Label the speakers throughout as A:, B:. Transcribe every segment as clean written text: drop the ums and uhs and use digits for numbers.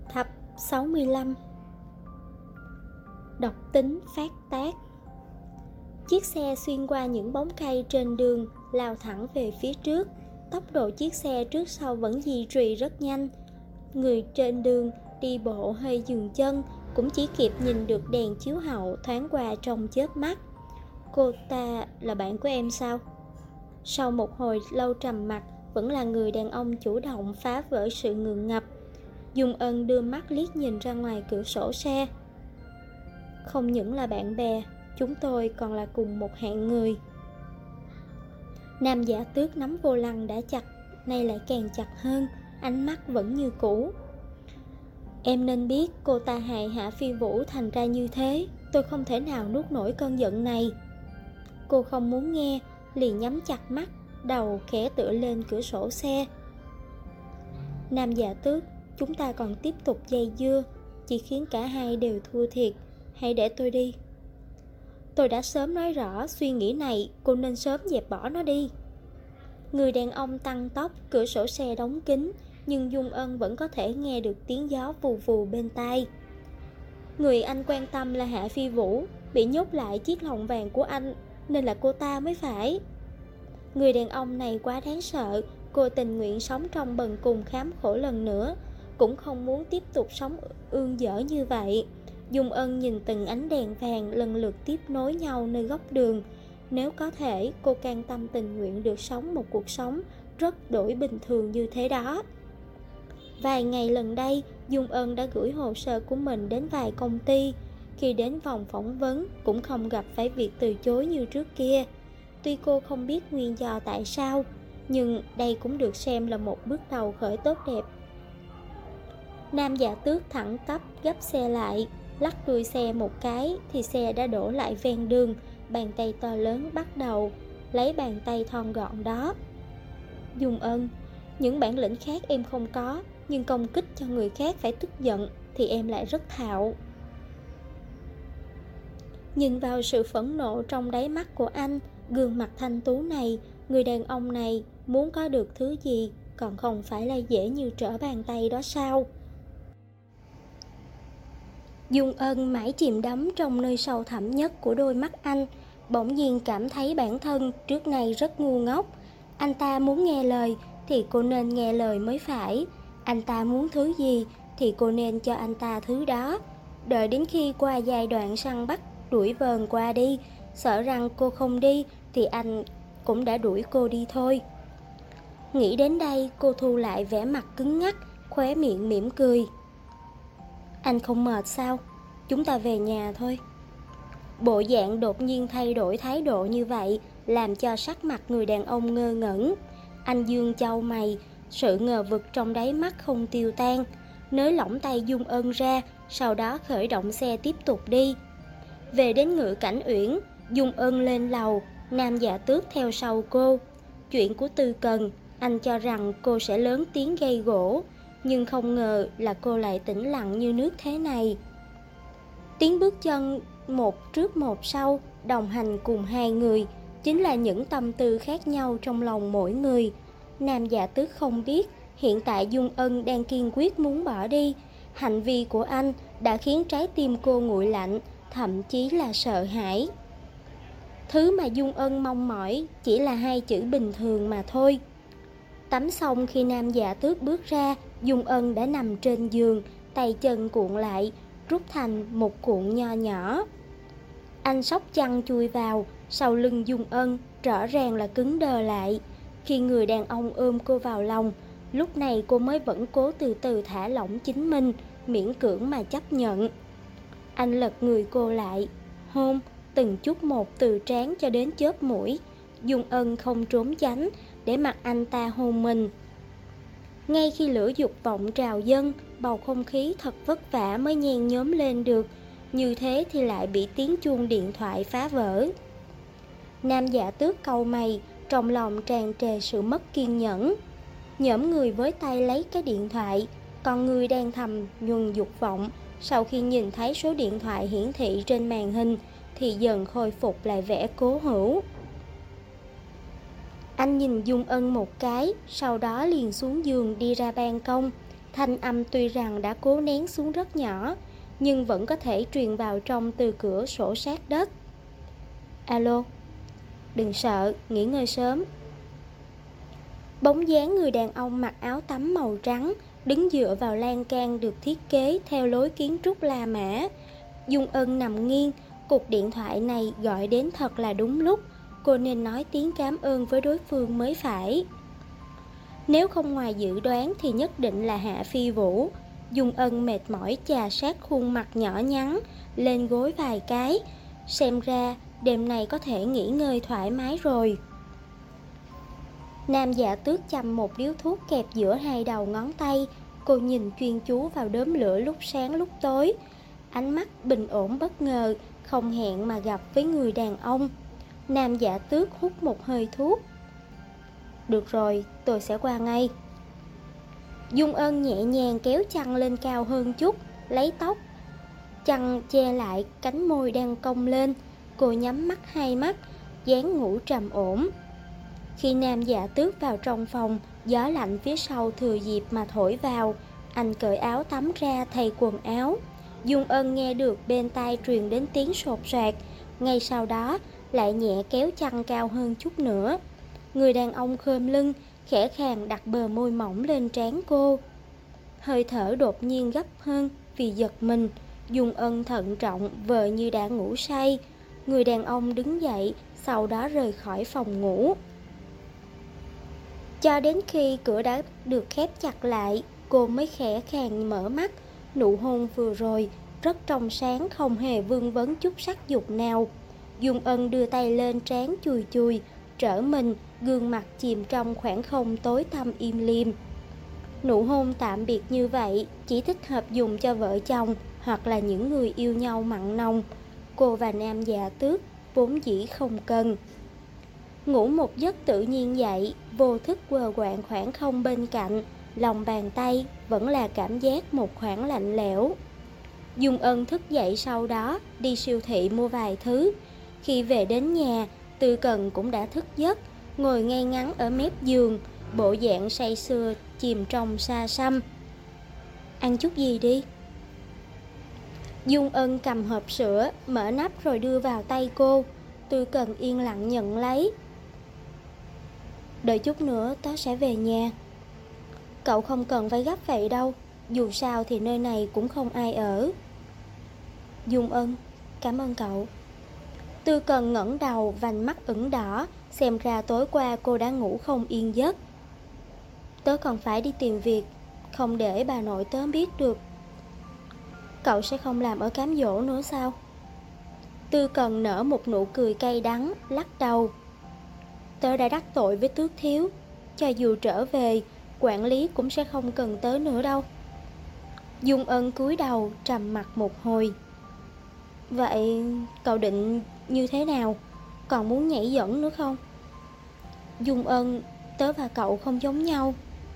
A: Tập 65. Độc tính phát tác. Chiếc xe xuyên qua những bóng cây trên đường, lao thẳng về phía trước. Tốc độ chiếc xe trước sau vẫn duy trì rất nhanh. Người trên đường đi bộ hơi dừng chân, cũng chỉ kịp nhìn được đèn chiếu hậu thoáng qua trong chớp mắt. Cô ta là bạn của em sao? Sau một hồi lâu trầm mặc, vẫn là người đàn ông chủ động phá vỡ sự ngượng ngập. Dung Ân đưa mắt liếc nhìn ra ngoài cửa sổ xe. Không những là bạn bè, chúng tôi còn là cùng một hạng người. Nam Giả Tước nắm vô lăng đã chặt, nay lại càng chặt hơn, ánh mắt vẫn như cũ. Em nên biết cô ta hại Hạ Phi Vũ thành ra như thế, tôi không thể nào nuốt nổi cơn giận này. Cô không muốn nghe, liền nhắm chặt mắt, đầu khẽ tựa lên cửa sổ xe. Nam Giả Tước, chúng ta còn tiếp tục dây dưa, chỉ khiến cả hai đều thua thiệt. Hãy để tôi đi. Tôi đã sớm nói rõ suy nghĩ này, cô nên sớm dẹp bỏ nó đi. Người đàn ông tăng tốc, cửa sổ xe đóng kín, nhưng Dung Ân vẫn có thể nghe được tiếng gió vù vù bên tai. Người anh quan tâm là Hạ Phi Vũ, bị nhốt lại chiếc lồng vàng của anh, nên là cô ta mới phải. Người đàn ông này quá đáng sợ, cô tình nguyện sống trong bần cùng khám khổ lần nữa, cũng không muốn tiếp tục sống ương dở như vậy. Dung Ân nhìn từng ánh đèn vàng lần lượt tiếp nối nhau nơi góc đường. Nếu có thể, cô can tâm tình nguyện được sống một cuộc sống rất đổi bình thường như thế đó. Vài ngày lần đây, Dung Ân đã gửi hồ sơ của mình đến vài công ty. Khi đến vòng phỏng vấn, cũng không gặp phải việc từ chối như trước kia. Tuy cô không biết nguyên do tại sao, nhưng đây cũng được xem là một bước đầu khởi tốt đẹp. Nam Giả Tước thẳng tắp gấp xe lại, lắc đuôi xe một cái thì xe đã đổ lại ven đường. Bàn tay to lớn bắt đầu lấy bàn tay thon gọn đó. Dung Ân, những bản lĩnh khác em không có, nhưng công kích cho người khác phải tức giận thì em lại rất thạo. Nhìn vào sự phẫn nộ trong đáy mắt của anh, gương mặt thanh tú này, người đàn ông này muốn có được thứ gì còn không phải là dễ như trở bàn tay đó sao? Dung Ân mãi chìm đắm trong nơi sâu thẳm nhất của đôi mắt anh, bỗng nhiên cảm thấy bản thân trước nay rất ngu ngốc. Anh ta muốn nghe lời thì cô nên nghe lời mới phải. Anh ta muốn thứ gì thì cô nên cho anh ta thứ đó. Đợi đến khi qua giai đoạn săn bắt đuổi vờn qua đi, sợ rằng cô không đi thì anh cũng đã đuổi cô đi thôi. Nghĩ đến đây, cô thu lại vẻ mặt cứng ngắc, khóe miệng mỉm cười. Anh không mệt sao? Chúng ta về nhà thôi. Bộ dạng đột nhiên thay đổi thái độ như vậy làm cho sắc mặt người đàn ông ngơ ngẩn. Anh dương chau mày, sự ngờ vực trong đáy mắt không tiêu tan, nới lỏng tay Dung Ân ra, sau đó khởi động xe tiếp tục đi. Về đến Ngự Cảnh Uyển, Dung Ân lên lầu, Nam Giả Tước theo sau cô. Chuyện của Tư Cần, anh cho rằng cô sẽ lớn tiếng gây gổ, nhưng không ngờ là cô lại tĩnh lặng như nước thế này. Tiếng bước chân một trước một sau, đồng hành cùng hai người, chính là những tâm tư khác nhau trong lòng mỗi người. Nam Giả Tước không biết, hiện tại Dung Ân đang kiên quyết muốn bỏ đi. Hành vi của anh đã khiến trái tim cô nguội lạnh, thậm chí là sợ hãi. Thứ mà Dung Ân mong mỏi chỉ là hai chữ bình thường mà thôi. Tắm xong khi Nam Giả Tước bước ra, Dung Ân đã nằm trên giường, tay chân cuộn lại, rút thành một cuộn nho nhỏ. Anh xốc chăn chui vào, sau lưng Dung Ân rõ ràng là cứng đờ lại. Khi người đàn ông ôm cô vào lòng, lúc này cô mới vẫn cố từ từ thả lỏng chính mình, miễn cưỡng mà chấp nhận. Anh lật người cô lại, hôn từng chút một từ trán cho đến chóp mũi. Dung Ân không trốn tránh, để mặc anh ta hôn mình. Ngay khi lửa dục vọng trào dâng, bầu không khí thật vất vả mới nhen nhóm lên được, như thế thì lại bị tiếng chuông điện thoại phá vỡ. Nam Giả Tước cau mày, trong lòng tràn trề sự mất kiên nhẫn. Nhỡm người với tay lấy cái điện thoại, còn người đang thầm nhuần dục vọng, sau khi nhìn thấy số điện thoại hiển thị trên màn hình thì dần khôi phục lại vẻ cố hữu. Anh nhìn Dung Ân một cái, sau đó liền xuống giường đi ra ban công. Thanh âm tuy rằng đã cố nén xuống rất nhỏ, nhưng vẫn có thể truyền vào trong từ cửa sổ sát đất. Alo, đừng sợ, nghỉ ngơi sớm. Bóng dáng người đàn ông mặc áo tắm màu trắng đứng dựa vào lan can được thiết kế theo lối kiến trúc La Mã. Dung Ân nằm nghiêng, cuộc điện thoại này gọi đến thật là đúng lúc, cô nên nói tiếng cảm ơn với đối phương mới phải. Nếu không ngoài dự đoán thì nhất định là Hạ Phi Vũ. Dung Ân mệt mỏi chà sát khuôn mặt nhỏ nhắn lên gối vài cái. Xem ra đêm nay có thể nghỉ ngơi thoải mái rồi. Nam Dạ Tước châm một điếu thuốc kẹp giữa hai đầu ngón tay. Cô nhìn chuyên chú vào đốm lửa lúc sáng lúc tối. Ánh mắt bình ổn bất ngờ, không hẹn mà gặp với người đàn ông. Nam Dạ Tước hút một hơi thuốc. Được rồi, tôi sẽ qua ngay. Dung Ân nhẹ nhàng kéo chăn lên cao hơn chút, lấy tóc chăn che lại cánh môi đang cong lên. Cô nhắm mắt hai mắt, dáng ngủ trầm ổn. Khi Nam Dạ Tước vào trong phòng, gió lạnh phía sau thừa dịp mà thổi vào. Anh cởi áo tắm ra thay quần áo. Dung Ân nghe được bên tai truyền đến tiếng sột soạt. Ngay sau đó lại nhẹ kéo chăn cao hơn chút nữa. Người đàn ông khom lưng, khẽ khàng đặt bờ môi mỏng lên trán cô. Hơi thở đột nhiên gấp hơn vì giật mình. Dung Ân thận trọng vờ như đã ngủ say. Người đàn ông đứng dậy, sau đó rời khỏi phòng ngủ. Cho đến khi cửa đã được khép chặt lại, cô mới khẽ khàng mở mắt. Nụ hôn vừa rồi rất trong sáng, không hề vương vấn chút sắc dục nào. Dung Ân đưa tay lên trán chùi chùi, trở mình, gương mặt chìm trong khoảng không tối tăm im lìm. Nụ hôn tạm biệt như vậy chỉ thích hợp dùng cho vợ chồng hoặc là những người yêu nhau mặn nồng. Cô và Nam Dạ Tước vốn dĩ không cần. Ngủ một giấc tự nhiên dậy, vô thức quờ quạng khoảng không bên cạnh, lòng bàn tay vẫn là cảm giác một khoảng lạnh lẽo. Dung Ân thức dậy sau đó đi siêu thị mua vài thứ. Khi về đến nhà, Tư Cần cũng đã thức giấc, ngồi ngay ngắn ở mép giường, bộ dạng say sưa chìm trong xa xăm. Ăn chút gì đi. Dung Ân cầm hộp sữa, mở nắp rồi đưa vào tay cô. Tư Cần yên lặng nhận lấy. Đợi chút nữa tớ sẽ về nhà. Cậu không cần phải gấp vậy đâu, dù sao thì nơi này cũng không ai ở. Dung Ân, cảm ơn cậu. Tư Cần ngẩng đầu, vành mắt ửng đỏ, xem ra tối qua cô đã ngủ không yên giấc. Tớ còn phải đi tìm việc, không để bà nội tớ biết được. Cậu sẽ không làm ở cám dỗ nữa sao? Tư Cần nở một nụ cười cay đắng, lắc đầu. Tớ đã đắc tội với Tước thiếu, cho dù trở về, quản lý cũng sẽ không cần tớ nữa đâu. Dung Ân cúi đầu, trầm mặt một hồi. Vậy cậu định như thế nào? Còn muốn nhảy dẫn nữa không? Dung Ân, tớ và cậu không giống nhau.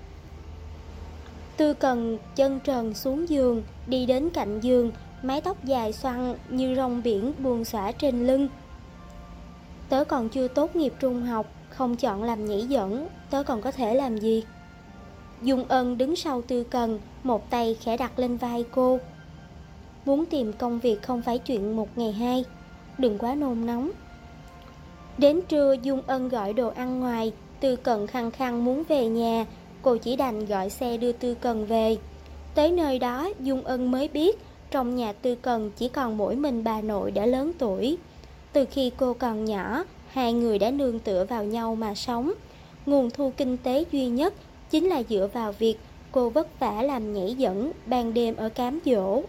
A: Tư Cần chân trần xuống giường, đi đến cạnh giường, mái tóc dài xoăn như rong biển buông xõa trên lưng. Tớ còn chưa tốt nghiệp trung học, không chọn làm nhảy dẫn, tớ còn có thể làm gì? Dung Ân đứng sau Tư Cần, một tay khẽ đặt lên vai cô. Muốn tìm công việc không phải chuyện một ngày hai, đừng quá nôn nóng. Đến trưa Dung Ân gọi đồ ăn ngoài, Tư Cần khăng khăng muốn về nhà, cô chỉ đành gọi xe đưa Tư Cần về. Tới nơi đó Dung Ân mới biết trong nhà Tư Cần chỉ còn mỗi mình bà nội đã lớn tuổi. Từ khi cô còn nhỏ, hai người đã nương tựa vào nhau mà sống. Nguồn thu kinh tế duy nhất chính là dựa vào việc cô vất vả làm nhảy dẫn ban đêm ở cám dỗ.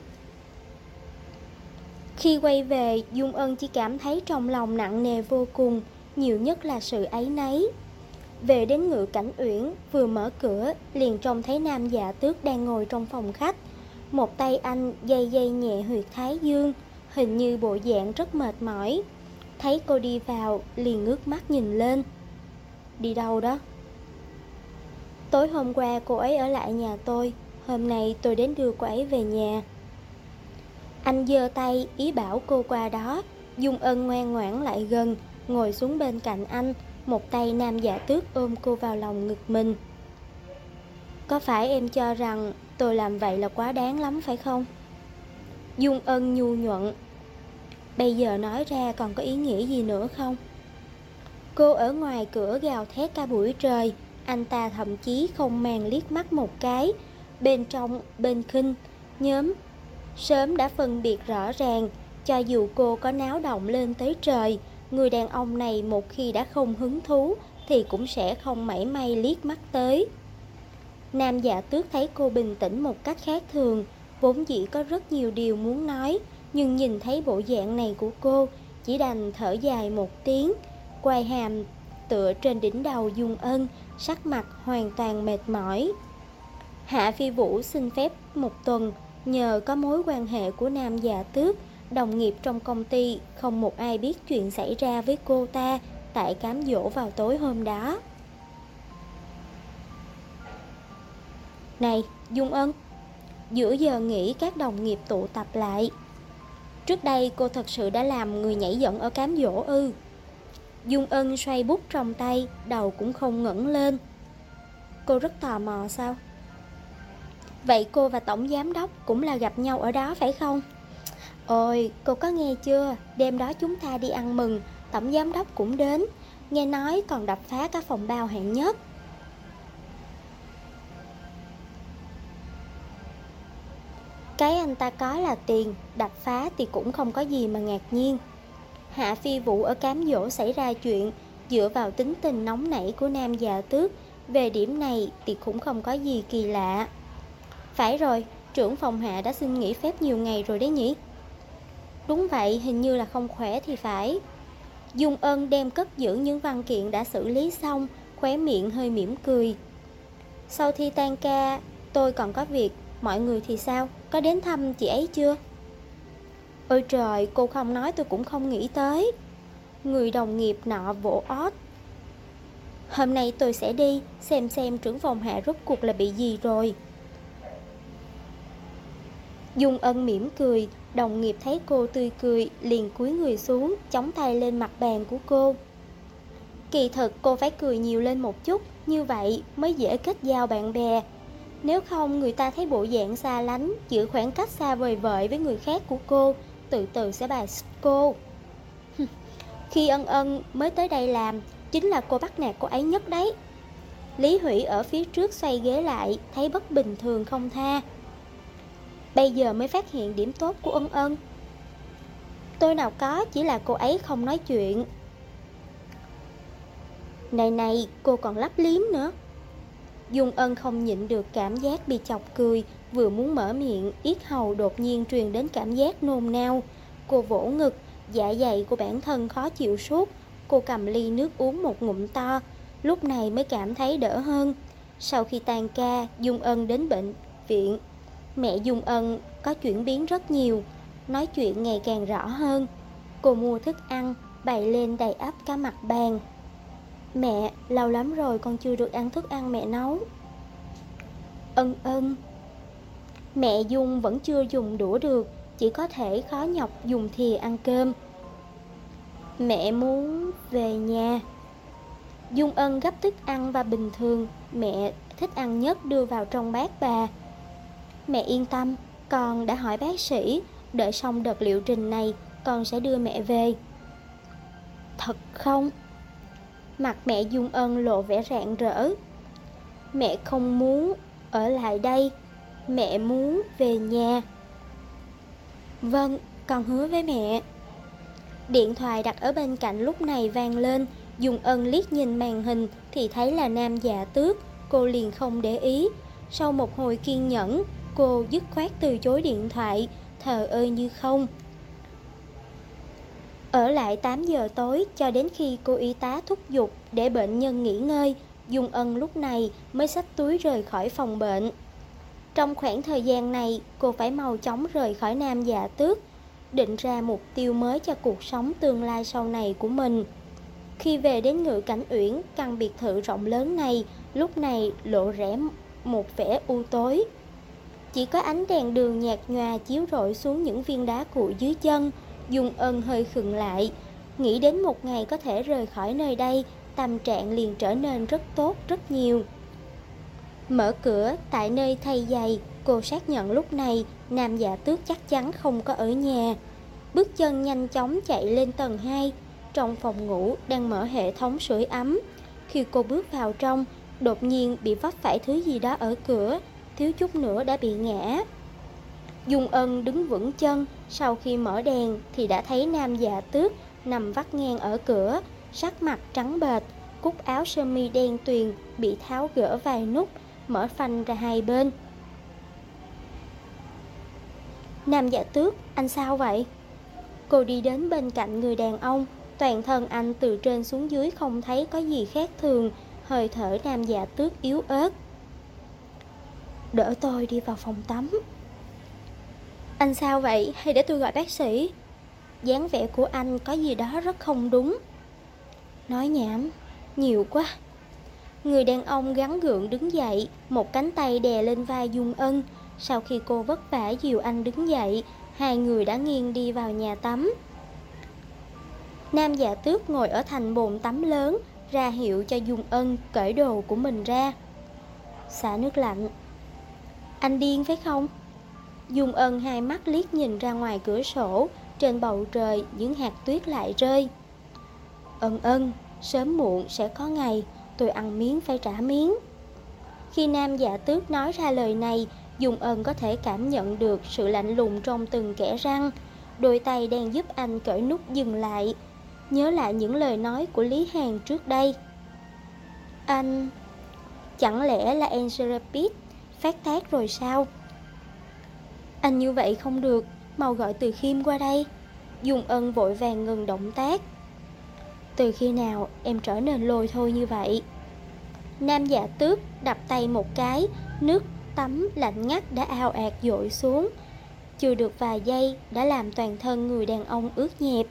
A: Khi quay về, Dung Ân chỉ cảm thấy trong lòng nặng nề vô cùng, nhiều nhất là sự áy náy. Về đến Ngự Cảnh Uyển, vừa mở cửa liền trông thấy Nam Dạ Tước đang ngồi trong phòng khách. Một tay anh day day nhẹ huyệt thái dương, hình như bộ dạng rất mệt mỏi. Thấy cô đi vào liền ngước mắt nhìn lên. Đi đâu đó? Tối hôm qua cô ấy ở lại nhà tôi, hôm nay tôi đến đưa cô ấy về nhà. Anh giơ tay ý bảo cô qua đó. Dung Ân ngoan ngoãn lại gần, ngồi xuống bên cạnh anh, một tay Nam Dạ Tước ôm cô vào lòng ngực mình. Có phải em cho rằng tôi làm vậy là quá đáng lắm phải không? Dung Ân nhu nhuận. Bây giờ nói ra còn có ý nghĩa gì nữa không? Cô ở ngoài cửa gào thét cả buổi trời, anh ta thậm chí không màng liếc mắt một cái. Bên trong, bên khinh, nhóm sớm đã phân biệt rõ ràng. Cho dù cô có náo động lên tới trời, người đàn ông này một khi đã không hứng thú thì cũng sẽ không mảy may liếc mắt tới. Nam Dạ Tước thấy cô bình tĩnh một cách khác thường, vốn dĩ có rất nhiều điều muốn nói, nhưng nhìn thấy bộ dạng này của cô, chỉ đành thở dài một tiếng, quay hàm tựa trên đỉnh đầu Dung Ân, sắc mặt hoàn toàn mệt mỏi. Hạ Phi Vũ xin phép một tuần, nhờ có mối quan hệ của Nam Dạ Tước, đồng nghiệp trong công ty không một ai biết chuyện xảy ra với cô ta tại cám dỗ vào tối hôm đó. Này, Dung Ân. Giữa giờ nghỉ các đồng nghiệp tụ tập lại. Trước đây cô thật sự đã làm người nhảy dựng ở cám dỗ ư? Dung Ân xoay bút trong tay, đầu cũng không ngẩng lên. Cô rất tò mò sao? Vậy cô và tổng giám đốc cũng là gặp nhau ở đó phải không? Ôi, cô có nghe chưa? Đêm đó chúng ta đi ăn mừng, tổng giám đốc cũng đến. Nghe nói còn đập phá cả phòng bao hạng nhất. Cái anh ta có là tiền, đập phá thì cũng không có gì mà ngạc nhiên. Hạ Phi Vũ ở cám dỗ xảy ra chuyện, dựa vào tính tình nóng nảy của Nam Dạ Tước, về điểm này thì cũng không có gì kỳ lạ. Phải rồi, trưởng phòng Hạ đã xin nghỉ phép nhiều ngày rồi đấy nhỉ? Đúng vậy, hình như là không khỏe thì phải. Dung Ân đem cất giữ những văn kiện đã xử lý xong, khóe miệng hơi mỉm cười. Sau khi tan ca, tôi còn có việc, mọi người thì sao? Có đến thăm chị ấy chưa? Ôi trời, cô không nói tôi cũng không nghĩ tới. Người đồng nghiệp nọ vỗ ót. Hôm nay tôi sẽ đi, xem trưởng phòng Hạ rốt cuộc là bị gì rồi. Dung Ân mỉm cười, đồng nghiệp thấy cô tươi cười, liền cúi người xuống, chống tay lên mặt bàn của cô. Kỳ thực cô phải cười nhiều lên một chút, như vậy mới dễ kết giao bạn bè. Nếu không người ta thấy bộ dạng xa lánh, giữ khoảng cách xa vời vợi với người khác của cô, từ từ sẽ bài xích cô. Khi Ân Ân mới tới đây làm, chính là cô bắt nạt cô ấy nhất đấy. Lý Hủy ở phía trước xoay ghế lại, thấy bất bình thường không tha. Bây giờ mới phát hiện điểm tốt của Ân Ân. Tôi nào có, chỉ là cô ấy không nói chuyện. Này, cô còn lắp liếm nữa. Dung Ân không nhịn được cảm giác bị chọc cười, vừa muốn mở miệng, yết hầu đột nhiên truyền đến cảm giác nôn nao. Cô vỗ ngực, dạ dày của bản thân khó chịu suốt. Cô cầm ly nước uống một ngụm to, lúc này mới cảm thấy đỡ hơn. Sau khi tan ca, Dung Ân đến bệnh viện. Mẹ Dung Ân có chuyển biến rất nhiều, nói chuyện ngày càng rõ hơn. Cô mua thức ăn, bày lên đầy ắp cả mặt bàn. Mẹ, lâu lắm rồi con chưa được ăn thức ăn mẹ nấu. Ân. Mẹ Dung vẫn chưa dùng đũa được, chỉ có thể khó nhọc dùng thìa ăn cơm. Mẹ muốn về nhà. Dung Ân gấp thức ăn và bình thường mẹ thích ăn nhất đưa vào trong bát bà. Mẹ yên tâm, con đã hỏi bác sĩ, đợi xong đợt liệu trình này con sẽ đưa mẹ về. Thật không? Mặt mẹ Dung Ân lộ vẻ rạng rỡ. Mẹ không muốn ở lại đây, mẹ muốn về nhà. Vâng, con hứa với mẹ. Điện thoại đặt ở bên cạnh lúc này vang lên. Dung Ân liếc nhìn màn hình thì thấy là Nam Dạ Tước. Cô liền không để ý. Sau một hồi kiên nhẫn, cô dứt khoát từ chối điện thoại, thờ ơ như không. Ở lại 8 giờ tối cho đến khi cô y tá thúc giục để bệnh nhân nghỉ ngơi, Dung Ân lúc này mới xách túi rời khỏi phòng bệnh. Trong khoảng thời gian này, cô phải mau chóng rời khỏi Nam Dạ Tước, định ra mục tiêu mới cho cuộc sống tương lai sau này của mình. Khi về đến Ngự Cảnh Uyển, căn biệt thự rộng lớn này lúc này lộ rẽ một vẻ u tối. Chỉ có ánh đèn đường nhạt nhòa chiếu rọi xuống những viên đá cuội dưới chân. Dung Ân hơi khựng lại, nghĩ đến một ngày có thể rời khỏi nơi đây, tâm trạng liền trở nên rất tốt rất nhiều. Mở cửa tại nơi thay giày, cô xác nhận lúc này Nam Dạ Tước chắc chắn không có ở nhà. Bước chân nhanh chóng chạy lên tầng 2. Trong phòng ngủ đang mở hệ thống sưởi ấm. Khi cô bước vào trong, đột nhiên bị vấp phải thứ gì đó ở cửa, thiếu chút nữa đã bị ngã. Dung Ân đứng vững chân, sau khi mở đèn thì đã thấy Nam Dạ Tước nằm vắt ngang ở cửa, sắc mặt trắng bệch, cúc áo sơ mi đen tuyền bị tháo gỡ vài nút, mở phanh ra hai bên. Nam Dạ Tước, anh sao vậy? Cô đi đến bên cạnh người đàn ông, toàn thân anh từ trên xuống dưới không thấy có gì khác thường, hơi thở Nam Dạ Tước yếu ớt. Đỡ tôi đi vào phòng tắm. Anh sao vậy? Hay để tôi gọi bác sĩ? Dáng vẻ của anh có gì đó rất không đúng. Nói nhảm, nhiều quá. Người đàn ông gắng gượng đứng dậy, một cánh tay đè lên vai Dung Ân. Sau khi cô vất vả dìu anh đứng dậy, hai người đã nghiêng đi vào nhà tắm. Nam Dạ Tước ngồi ở thành bồn tắm lớn, ra hiệu cho Dung Ân cởi đồ của mình ra. Xả nước lạnh. Anh điên phải không? Dung Ân hai mắt liếc nhìn ra ngoài cửa sổ, trên bầu trời những hạt tuyết lại rơi. Ân, sớm muộn sẽ có ngày tôi ăn miếng phải trả miếng. Khi Nam Dạ Tước nói ra lời này, Dung Ân có thể cảm nhận được sự lạnh lùng trong từng kẽ răng. Đôi tay đang giúp anh cởi nút dừng lại, nhớ lại những lời nói của Lý Hàn trước đây. Anh... Chẳng lẽ là Angela Pitt phát tác rồi sao? Anh như vậy không được, mau gọi Từ Khiêm qua đây. Dung Ân vội vàng ngừng động tác. Từ khi nào em trở nên lôi thôi như vậy? Nam Dạ Tước đập tay một cái, nước tắm lạnh ngắt đã ào ạt dội xuống. Chưa được vài giây đã làm toàn thân người đàn ông ướt nhẹp.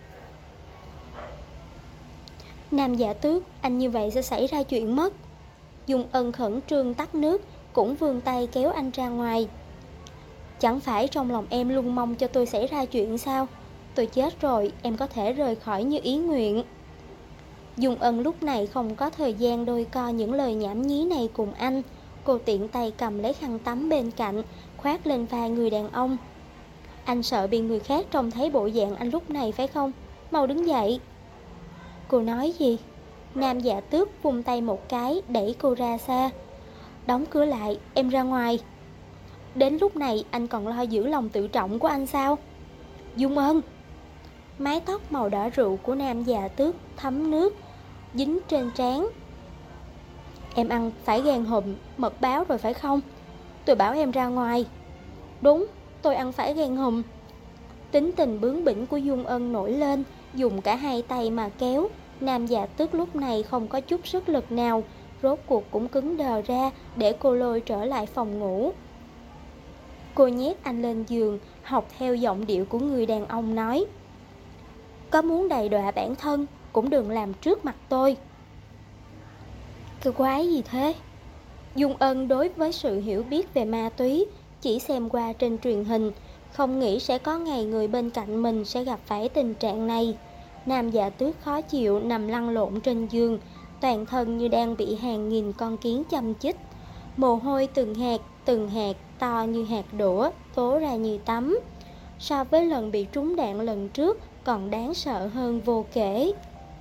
A: Nam Dạ Tước, anh như vậy sẽ xảy ra chuyện mất. Dung Ân khẩn trương tắt nước, cũng vươn tay kéo anh ra ngoài. Chẳng phải trong lòng em luôn mong cho tôi xảy ra chuyện sao? Tôi chết rồi, em có thể rời khỏi như ý nguyện. Dung Ân lúc này không có thời gian đôi co những lời nhảm nhí này cùng anh. Cô tiện tay cầm lấy khăn tắm bên cạnh, khoác lên vai người đàn ông. Anh sợ bị người khác trông thấy bộ dạng anh lúc này phải không? Mau đứng dậy. Cô nói gì? Nam Dạ Tước vung tay một cái, đẩy cô ra xa. Đóng cửa lại, em ra ngoài. Đến lúc này anh còn lo giữ lòng tự trọng của anh sao? Dung Ân. Mái tóc màu đỏ rượu của Nam Dạ Tước thấm nước, dính trên trán. Em ăn phải gan hùm, mật báo rồi phải không? Tôi bảo em ra ngoài. Đúng, tôi ăn phải gan hùm. Tính tình bướng bỉnh của Dung Ân nổi lên, dùng cả hai tay mà kéo. Nam Dạ Tước lúc này không có chút sức lực nào, rốt cuộc cũng cứng đờ ra để cô lôi trở lại phòng ngủ. Cô nhét anh lên giường, học theo giọng điệu của người đàn ông nói. Có muốn đày đọa bản thân cũng đừng làm trước mặt tôi. Cái quái gì thế? Dung Ân đối với sự hiểu biết về ma túy chỉ xem qua trên truyền hình, không nghĩ sẽ có ngày người bên cạnh mình sẽ gặp phải tình trạng này. Nam Dạ Tước khó chịu nằm lăn lộn trên giường, toàn thân như đang bị hàng nghìn con kiến châm chích. Mồ hôi từng hạt to như hạt đũa tố ra như tắm. So với lần bị trúng đạn lần trước còn đáng sợ hơn vô kể.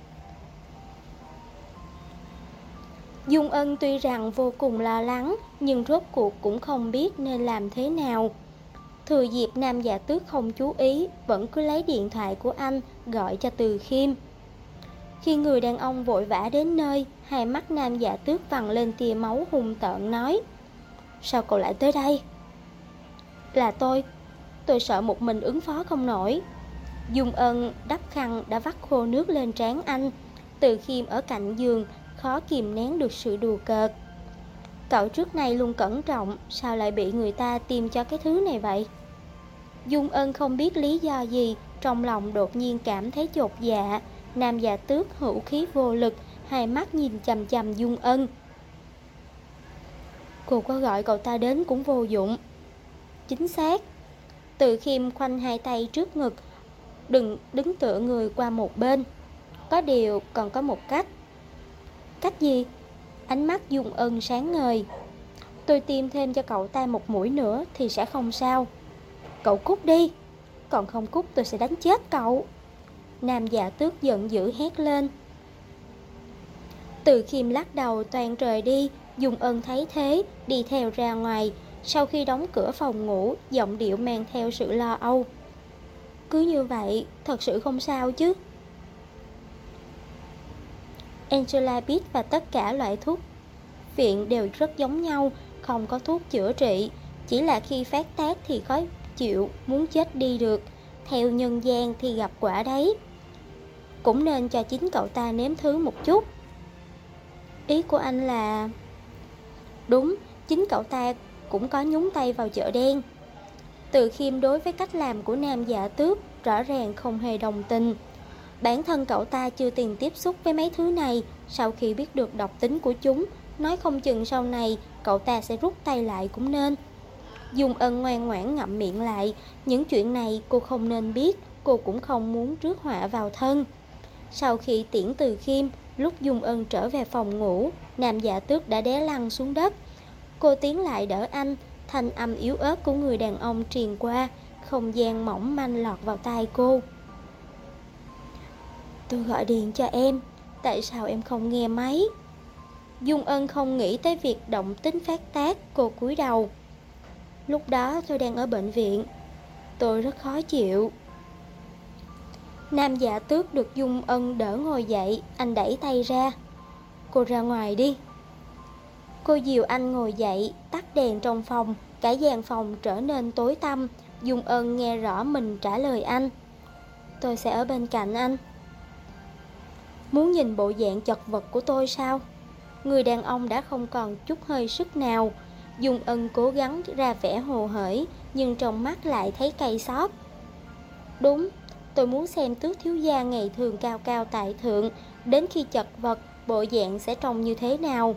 A: Dung Ân tuy rằng vô cùng lo lắng, nhưng rốt cuộc cũng không biết nên làm thế nào. Thừa dịp Nam Dạ Tước không chú ý, vẫn cứ lấy điện thoại của anh gọi cho Từ Khiêm. Khi người đàn ông vội vã đến nơi, hai mắt Nam Dạ Tước vằn lên tia máu hung tợn nói. Sao cậu lại tới đây? Là tôi sợ một mình ứng phó không nổi. Dung Ân đắp khăn đã vắt khô nước lên trán anh. Từ Khiêm ở cạnh giường, khó kìm nén được sự đùa cợt. Cậu trước nay luôn cẩn trọng, sao lại bị người ta tìm cho cái thứ này vậy? Dung Ân không biết lý do gì, trong lòng đột nhiên cảm thấy chột dạ. Nam Dạ Tước hữu khí vô lực, hai mắt nhìn chằm chằm Dung Ân. Cô có gọi cậu ta đến cũng vô dụng. Chính xác. Từ Khiêm khoanh hai tay trước ngực, đừng đứng tựa người qua một bên. Có điều còn có một cách. Cách gì? Ánh mắt Dung Ân sáng ngời. Tôi tiêm thêm cho cậu ta một mũi nữa thì sẽ không sao. Cậu cút đi. Còn không cút tôi sẽ đánh chết cậu. Nam Dạ Tước giận dữ hét lên. Từ Khiêm lắc đầu toàn rời đi. Dung Ân thấy thế đi theo ra ngoài. Sau khi đóng cửa phòng ngủ, giọng điệu mang theo sự lo âu. Cứ như vậy, thật sự không sao chứ? Angela biết và tất cả loại thuốc viện đều rất giống nhau, không có thuốc chữa trị. Chỉ là khi phát tác thì khó chịu, muốn chết đi được. Theo nhân gian thì gặp quả đấy. Cũng nên cho chính cậu ta nếm thứ một chút. Ý của anh là... Đúng, chính cậu ta cũng có nhúng tay vào chợ đen. Từ Khiêm đối với cách làm của Nam Dạ Tước rõ ràng không hề đồng tình. Bản thân cậu ta chưa từng tiếp xúc với mấy thứ này. Sau khi biết được độc tính của chúng, nói không chừng sau này cậu ta sẽ rút tay lại cũng nên. Dung Ân ngoan ngoãn ngậm miệng lại. Những chuyện này cô không nên biết. Cô cũng không muốn rước họa vào thân. Sau khi tiễn Từ Khiêm, lúc Dung Ân trở về phòng ngủ, Nam Dạ Tước đã đè lăn xuống đất. Cô tiến lại đỡ anh. Thanh âm yếu ớt của người đàn ông truyền qua. Không gian mỏng manh lọt vào tai cô. Tôi gọi điện cho em, tại sao em không nghe máy? Dung Ân không nghĩ tới việc động tính phát tác. Cô cúi đầu. Lúc đó tôi đang ở bệnh viện. Tôi rất khó chịu. Nam Dạ Tước được Dung Ân đỡ ngồi dậy. Anh đẩy tay ra. Cô ra ngoài đi. Cô dìu anh ngồi dậy, tắt đèn trong phòng. Cả gian phòng trở nên tối tăm. Dung Ân nghe rõ mình trả lời anh. Tôi sẽ ở bên cạnh anh. Muốn nhìn bộ dạng chật vật của tôi sao? Người đàn ông đã không còn chút hơi sức nào. Dung Ân cố gắng ra vẻ hồ hởi, nhưng trong mắt lại thấy cay xót. Đúng, tôi muốn xem Tước thiếu gia ngày thường cao cao tại thượng, đến khi chật vật, bộ dạng sẽ trông như thế nào.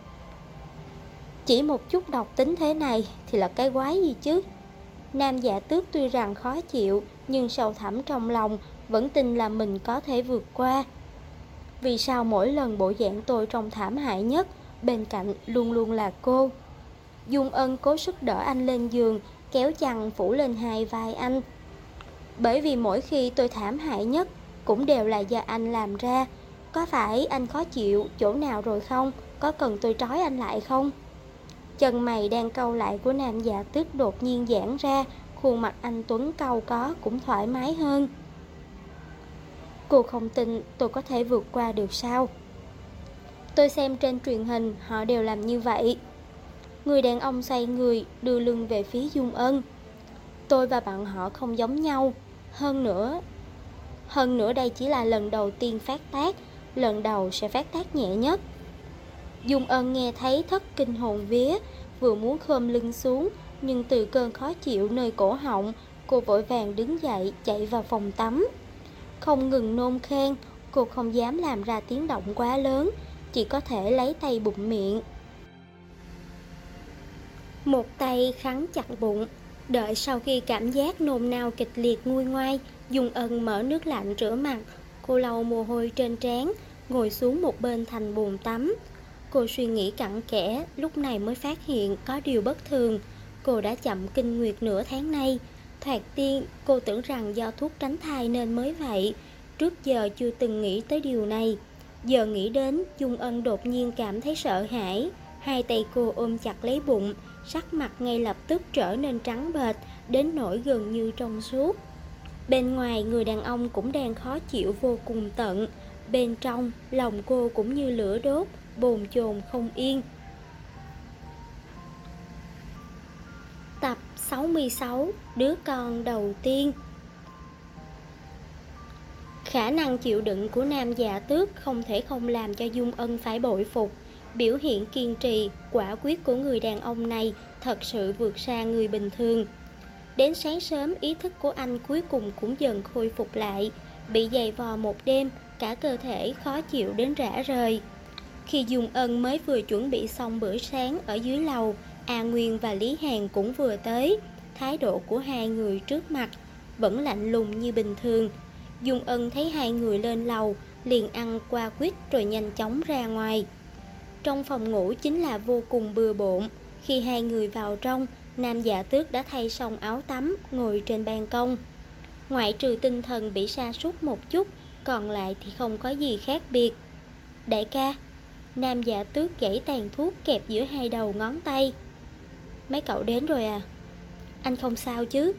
A: Chỉ một chút độc tính thế này thì là cái quái gì chứ? Nam Dạ Tước tuy rằng khó chịu, nhưng sâu thẳm trong lòng vẫn tin là mình có thể vượt qua. Vì sao mỗi lần bộ dạng tôi trông thảm hại nhất, bên cạnh luôn luôn là cô? Dung Ân cố sức đỡ anh lên giường, kéo chăn phủ lên hai vai anh. Bởi vì mỗi khi tôi thảm hại nhất cũng đều là do anh làm ra. Có phải anh khó chịu chỗ nào rồi không? Có cần tôi trói anh lại không? Chân mày đang cau lại của Nam Dạ Tước đột nhiên giãn ra. Khuôn mặt anh tuấn cau có cũng thoải mái hơn. Cô không tin tôi có thể vượt qua được sao? Tôi xem trên truyền hình họ đều làm như vậy. Người đàn ông xoay người đưa lưng về phía Dung Ân. Tôi và bạn họ không giống nhau. Hơn nữa đây chỉ là lần đầu tiên phát tác. Lần đầu sẽ phát tác nhẹ nhất. Dung Ân nghe thấy thất kinh hồn vía, vừa muốn khom lưng xuống, nhưng từ cơn khó chịu nơi cổ họng, cô vội vàng đứng dậy chạy vào phòng tắm. Không ngừng nôn khan, cô không dám làm ra tiếng động quá lớn, chỉ có thể lấy tay bụm miệng. Một tay khắn chặt bụng. Đợi sau khi cảm giác nôn nao kịch liệt nguôi ngoai, Dung Ân mở nước lạnh rửa mặt. Cô lau mồ hôi trên trán, ngồi xuống một bên thành bồn tắm. Cô suy nghĩ cặn kẽ, lúc này mới phát hiện có điều bất thường. Cô đã chậm kinh nguyệt nửa tháng nay. Thoạt tiên cô tưởng rằng do thuốc tránh thai nên mới vậy. Trước giờ chưa từng nghĩ tới điều này. Giờ nghĩ đến, Dung Ân đột nhiên cảm thấy sợ hãi. Hai tay cô ôm chặt lấy bụng, sắc mặt ngay lập tức trở nên trắng bệch, đến nỗi gần như trong suốt. Bên ngoài người đàn ông cũng đang khó chịu vô cùng tận. Bên trong, lòng cô cũng như lửa đốt, bồn chồn không yên. Tập 66, đứa con đầu tiên. Khả năng chịu đựng của Nam Dạ Tước không thể không làm cho Dung Ân phải bội phục. Biểu hiện kiên trì, quả quyết của người đàn ông này thật sự vượt xa người bình thường. Đến sáng sớm, ý thức của anh cuối cùng cũng dần khôi phục lại. Bị giày vò một đêm, cả cơ thể khó chịu đến rã rời. Khi Dung Ân mới vừa chuẩn bị xong bữa sáng ở dưới lầu, A Nguyên và Lý Hàn cũng vừa tới. Thái độ của hai người trước mặt vẫn lạnh lùng như bình thường. Dung Ân thấy hai người lên lầu, liền ăn qua quýt rồi nhanh chóng ra ngoài. Trong phòng ngủ chính là vô cùng bừa bộn. Khi hai người vào trong, Nam Dạ Tước đã thay xong áo tắm, ngồi trên ban công. Ngoại trừ tinh thần bị sa sút một chút, còn lại thì không có gì khác biệt. Đại ca, Nam Dạ Tước gãy tàn thuốc kẹp giữa hai đầu ngón tay. Mấy cậu đến rồi à? Anh không sao chứ?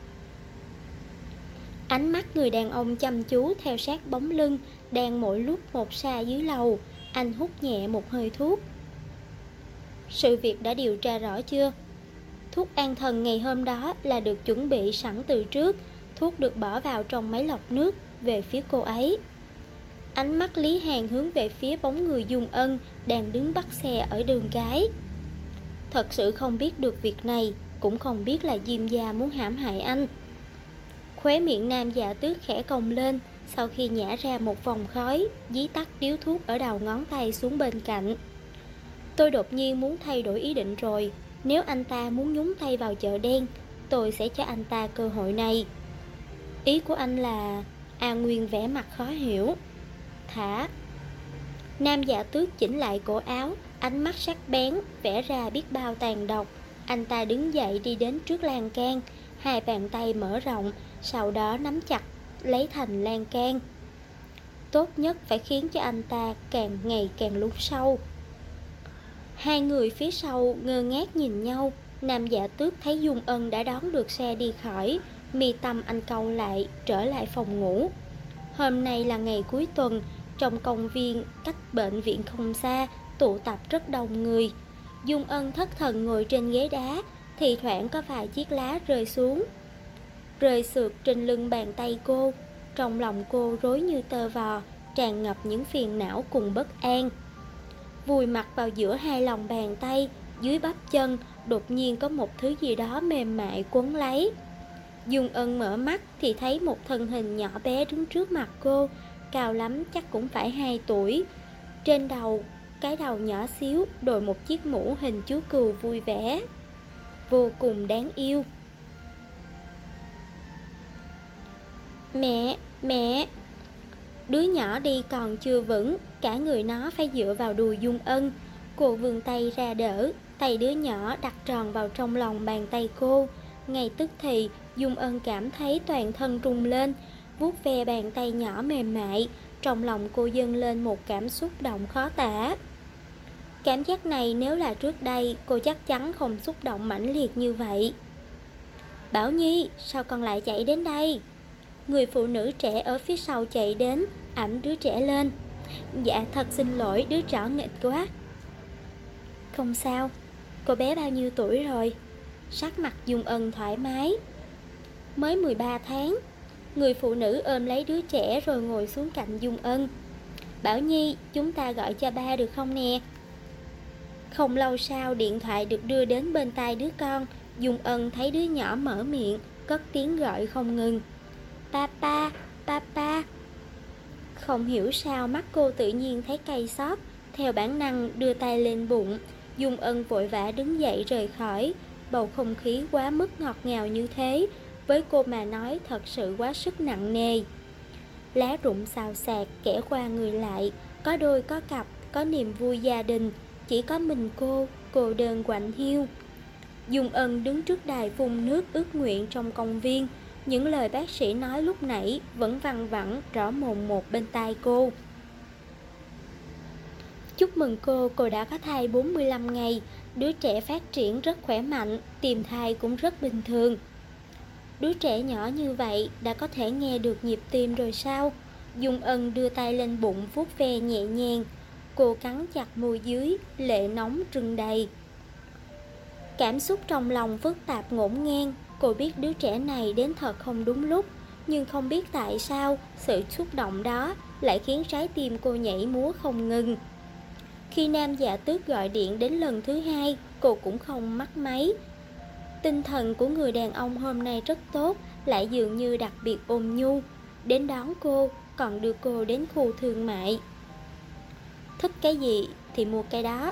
A: Ánh mắt người đàn ông chăm chú theo sát bóng lưng đang mỗi lúc một xa dưới lầu. Anh hút nhẹ một hơi thuốc. Sự việc đã điều tra rõ chưa? Thuốc an thần ngày hôm đó là được chuẩn bị sẵn từ trước. Thuốc được bỏ vào trong máy lọc nước về phía cô ấy. Ánh mắt Lý Hàn hướng về phía bóng người Dung Ân đang đứng bắt xe ở đường cái. Thật sự không biết được việc này, cũng không biết là Diêm gia muốn hãm hại anh. Khóe miệng Nam Dạ Tước khẽ cong lên, sau khi nhả ra một vòng khói, dí tắt điếu thuốc ở đầu ngón tay xuống bên cạnh. Tôi đột nhiên muốn thay đổi ý định rồi. Nếu anh ta muốn nhúng tay vào chợ đen, tôi sẽ cho anh ta cơ hội này. Ý của anh là... A Nguyên vẻ mặt khó hiểu. Thả. Nam Dạ Tước chỉnh lại cổ áo, ánh mắt sắc bén, vẽ ra biết bao tàn độc. Anh ta đứng dậy đi đến trước lan can, hai bàn tay mở rộng, sau đó nắm chặt, lấy thành lan can. Tốt nhất phải khiến cho anh ta càng ngày càng lún sâu. Hai người phía sau ngơ ngác nhìn nhau. Nam Dạ Tước thấy Dung Ân đã đón được xe đi khỏi, mi tâm anh cau lại, trở lại phòng ngủ. Hôm nay là ngày cuối tuần, trong công viên cách bệnh viện không xa, tụ tập rất đông người. Dung Ân thất thần ngồi trên ghế đá, thì thoảng có vài chiếc lá rơi xuống, rơi sượt trên lưng bàn tay cô. Trong lòng cô rối như tơ vò, tràn ngập những phiền não cùng bất an. Vùi mặt vào giữa hai lòng bàn tay, dưới bắp chân đột nhiên có một thứ gì đó mềm mại quấn lấy. Dung Ân mở mắt thì thấy một thân hình nhỏ bé đứng trước mặt cô, cao lắm chắc cũng phải 2 tuổi. Trên đầu, cái đầu nhỏ xíu đội một chiếc mũ hình chú cừu vui vẻ, vô cùng đáng yêu. Mẹ. Đứa nhỏ đi còn chưa vững, cả người nó phải dựa vào đùi Dung Ân. Cô vươn tay ra đỡ, tay đứa nhỏ đặt tròn vào trong lòng bàn tay cô. Ngay tức thì Dung Ân cảm thấy toàn thân rung lên, vuốt ve bàn tay nhỏ mềm mại. Trong lòng cô dâng lên một cảm xúc động khó tả. Cảm giác này nếu là trước đây, cô chắc chắn không xúc động mãnh liệt như vậy. Bảo Nhi, sao con lại chạy đến đây? Người phụ nữ trẻ ở phía sau chạy đến, ẵm đứa trẻ lên. Dạ thật xin lỗi, đứa trẻ nghịch quá. Không sao. Cô bé bao nhiêu tuổi rồi? Sắc mặt Dung Ân thoải mái. Mới 13 tháng. Người phụ nữ ôm lấy đứa trẻ rồi ngồi xuống cạnh Dung Ân. Bảo Nhi, chúng ta gọi cho ba được không nè? Không lâu sau điện thoại được đưa đến bên tai đứa con. Dung Ân thấy đứa nhỏ mở miệng, cất tiếng gọi không ngừng. Papa, papa. Không hiểu sao mắt cô tự nhiên thấy cay xót, theo bản năng đưa tay lên bụng. Dung Ân vội vã đứng dậy rời khỏi. Bầu không khí quá mức ngọt ngào như thế, với cô mà nói thật sự quá sức nặng nề. Lá rụng xào xạc kẻ qua người lại, có đôi có cặp, có niềm vui gia đình. Chỉ có mình cô đơn quạnh hiu. Dung Ân đứng trước đài phun nước ước nguyện trong công viên. Những lời bác sĩ nói lúc nãy vẫn văng vẳng rõ mồn một bên tai cô. Chúc mừng cô đã có thai 45 ngày. Đứa trẻ phát triển rất khỏe mạnh, tìm thai cũng rất bình thường. Đứa trẻ nhỏ như vậy đã có thể nghe được nhịp tim rồi sao? Dung Ân đưa tay lên bụng vuốt ve nhẹ nhàng. Cô cắn chặt môi dưới, lệ nóng trừng đầy. Cảm xúc trong lòng phức tạp ngổn ngang. Cô biết đứa trẻ này đến thật không đúng lúc, nhưng không biết tại sao sự xúc động đó lại khiến trái tim cô nhảy múa không ngừng. Khi Nam Dạ Tước gọi điện đến lần thứ 2, cô cũng không mắc máy. Tinh thần của người đàn ông hôm nay rất tốt, lại dường như đặc biệt ôn nhu. Đến đón cô, còn đưa cô đến khu thương mại. Thích cái gì thì mua cái đó.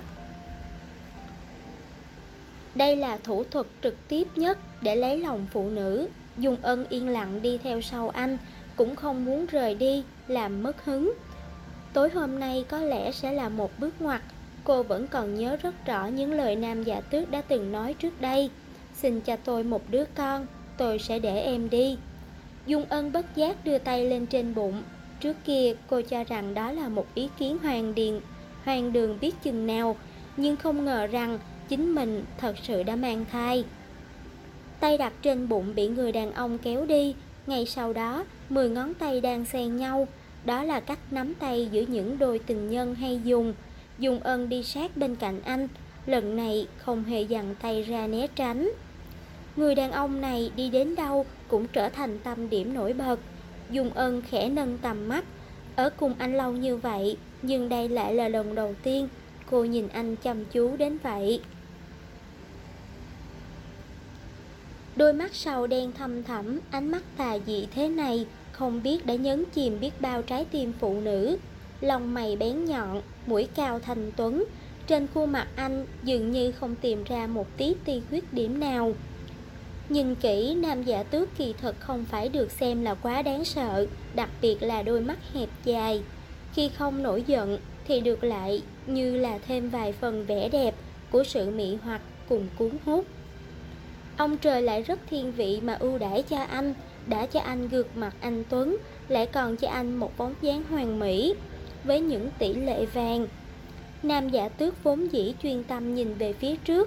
A: Đây là thủ thuật trực tiếp nhất để lấy lòng phụ nữ. Dung Ân yên lặng đi theo sau anh, cũng không muốn rời đi, làm mất hứng. Tối hôm nay có lẽ sẽ là một bước ngoặt. Cô vẫn còn nhớ rất rõ những lời Nam Dạ Tước đã từng nói trước đây. Xin cho tôi một đứa con, tôi sẽ để em đi. Dung Ân bất giác đưa tay lên trên bụng. Trước kia cô cho rằng đó là một ý kiến hoang đường biết chừng nào, nhưng không ngờ rằng chính mình thật sự đã mang thai. Tay đặt trên bụng bị người đàn ông kéo đi. Ngay sau đó, 10 ngón tay đang xen nhau. Đó là cách nắm tay giữa những đôi tình nhân hay dùng. Dung Ân đi sát bên cạnh anh, lần này không hề giằng tay ra né tránh. Người đàn ông này đi đến đâu cũng trở thành tâm điểm nổi bật. Dung Ân khẽ nâng tầm mắt. Ở cùng anh lâu như vậy, nhưng đây lại là lần đầu tiên cô nhìn anh chăm chú đến vậy. Đôi mắt sầu đen thâm thẳm, ánh mắt tà dị thế này không biết đã nhấn chìm biết bao trái tim phụ nữ. Lông mày bén nhọn, mũi cao thanh tuấn. Trên khuôn mặt anh dường như không tìm ra một tí ti khuyết điểm nào. Nhìn kỹ, Nam Dạ Tước kỳ thực không phải được xem là quá đáng sợ, đặc biệt là đôi mắt hẹp dài. Khi không nổi giận thì được lại như là thêm vài phần vẻ đẹp của sự mị hoặc cùng cuốn hút. Ông trời lại rất thiên vị mà ưu đãi cho anh, đã cho anh gương mặt anh tuấn, lại còn cho anh một bóng dáng hoàn mỹ với những tỷ lệ vàng. Nam Dạ Tước vốn dĩ chuyên tâm nhìn về phía trước,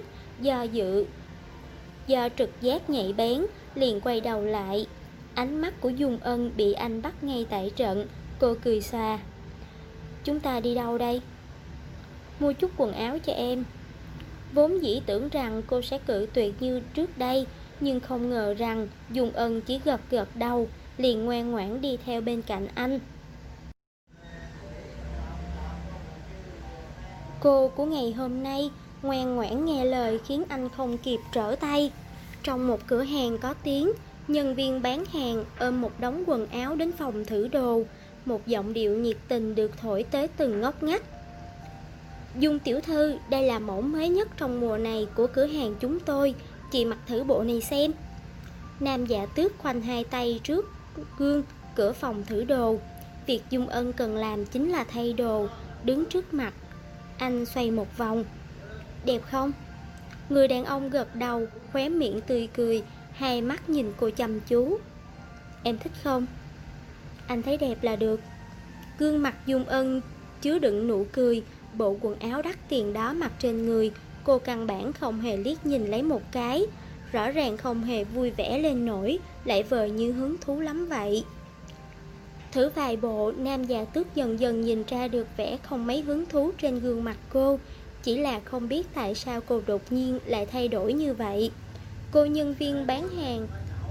A: do trực giác nhạy bén, liền quay đầu lại. Ánh mắt của Dung Ân bị anh bắt ngay tại trận. Cô cười xòa. Chúng ta đi đâu đây? Mua chút quần áo cho em. Vốn dĩ tưởng rằng cô sẽ cự tuyệt như trước đây, nhưng không ngờ rằng Dung Ân chỉ gật gật đầu, liền ngoan ngoãn đi theo bên cạnh anh. Cô của ngày hôm nay ngoan ngoãn nghe lời khiến anh không kịp trở tay. Trong một cửa hàng có tiếng, nhân viên bán hàng ôm một đống quần áo đến phòng thử đồ. Một giọng điệu nhiệt tình được thổi tới từng ngóc ngách. Dung tiểu thư, đây là mẫu mới nhất trong mùa này của cửa hàng chúng tôi, chị mặc thử bộ này xem. Nam Dạ Tước khoanh hai tay trước gương cửa phòng thử đồ. Việc Dung Ân cần làm chính là thay đồ. Đứng trước mặt anh xoay một vòng. Đẹp không? Người đàn ông gật đầu, khóe miệng tươi cười, hai mắt nhìn cô chăm chú. Em thích không? Anh thấy đẹp là được. Gương mặt Dung Ân chứa đựng nụ cười. Bộ quần áo đắt tiền đó mặc trên người, cô căn bản không hề liếc nhìn lấy một cái. Rõ ràng không hề vui vẻ lên nổi, lại vờ như hứng thú lắm vậy. Thử vài bộ, Nam Dạ Tước dần dần nhìn ra được vẻ không mấy hứng thú trên gương mặt cô. Chỉ là không biết tại sao cô đột nhiên lại thay đổi như vậy. Cô nhân viên bán hàng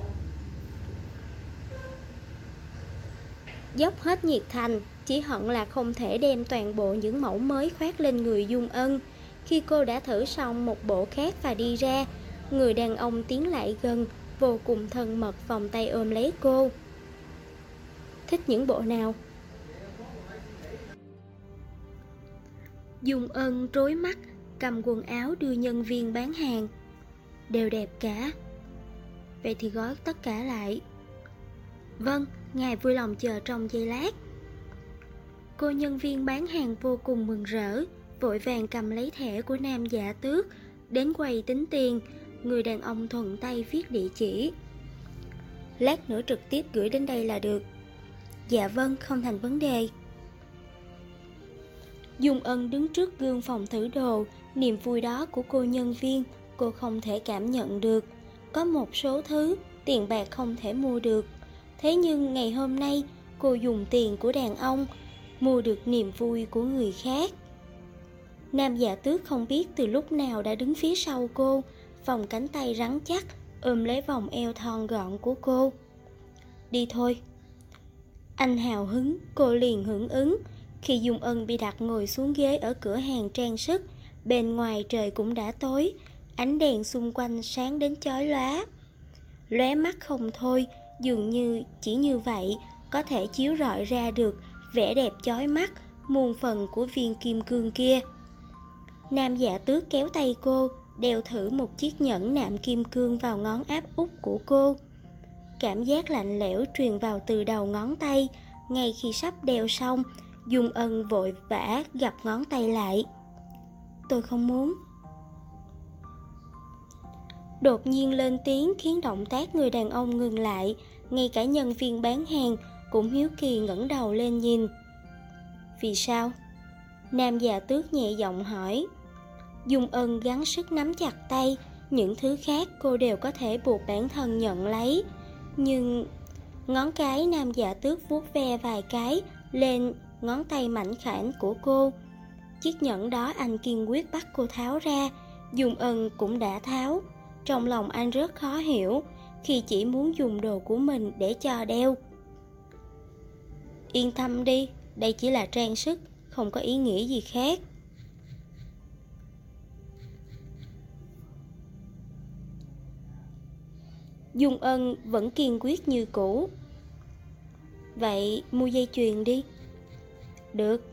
A: dốc hết nhiệt thành, chỉ hận là không thể đem toàn bộ những mẫu mới khoác lên người Dung Ân. Khi cô đã thử xong một bộ khác và đi ra, người đàn ông tiến lại gần, vô cùng thân mật vòng tay ôm lấy cô. Thích những bộ nào? Dung Ân rối mắt, cầm quần áo đưa nhân viên bán hàng. Đều đẹp cả. Vậy thì gói tất cả lại. Vâng, ngài vui lòng chờ trong giây lát. Cô nhân viên bán hàng vô cùng mừng rỡ, vội vàng cầm lấy thẻ của Nam Dạ Tước, đến quầy tính tiền. Người đàn ông thuận tay viết địa chỉ. Lát nữa trực tiếp gửi đến đây là được. Dạ vâng, không thành vấn đề. Dung Ân đứng trước gương phòng thử đồ, niềm vui đó của cô nhân viên cô không thể cảm nhận được. Có một số thứ tiền bạc không thể mua được. Thế nhưng ngày hôm nay cô dùng tiền của đàn ông mua được niềm vui của người khác. Nam Dạ Tước không biết từ lúc nào đã đứng phía sau cô, vòng cánh tay rắn chắc ôm lấy vòng eo thon gọn của cô. Đi thôi. Anh hào hứng, cô liền hưởng ứng. Khi Dung Ân bị đặt ngồi xuống ghế ở cửa hàng trang sức, bên ngoài trời cũng đã tối, ánh đèn xung quanh sáng đến chói lóa. Lóe mắt không thôi, dường như chỉ như vậy có thể chiếu rọi ra được vẻ đẹp chói mắt muôn phần của viên kim cương kia. Nam Dạ Tước kéo tay cô, đeo thử một chiếc nhẫn nạm kim cương vào ngón áp út của cô. Cảm giác lạnh lẽo truyền vào từ đầu ngón tay. Ngay khi sắp đeo xong, Dung Ân vội vã gập ngón tay lại. tôi không muốn. Đột nhiên lên tiếng khiến động tác người đàn ông ngừng lại. Ngay cả nhân viên bán hàng cũng hiếu kỳ ngẩng đầu lên nhìn. Vì sao? Nam Dạ Tước nhẹ giọng hỏi. Dung Ân gắng sức nắm chặt tay. Những thứ khác cô đều có thể buộc bản thân nhận lấy. Nhưng ngón cái Nam Dạ Tước vuốt ve vài cái lên ngón tay mảnh khảnh của cô. Chiếc nhẫn đó anh kiên quyết bắt cô tháo ra. Dung Ân cũng đã tháo. Trong lòng anh rất khó hiểu khi chỉ muốn dùng đồ của mình để cho đeo. Yên tâm đi, đây chỉ là trang sức, không có ý nghĩa gì khác. Dung Ân vẫn kiên quyết như cũ. Vậy mua dây chuyền đi. Được.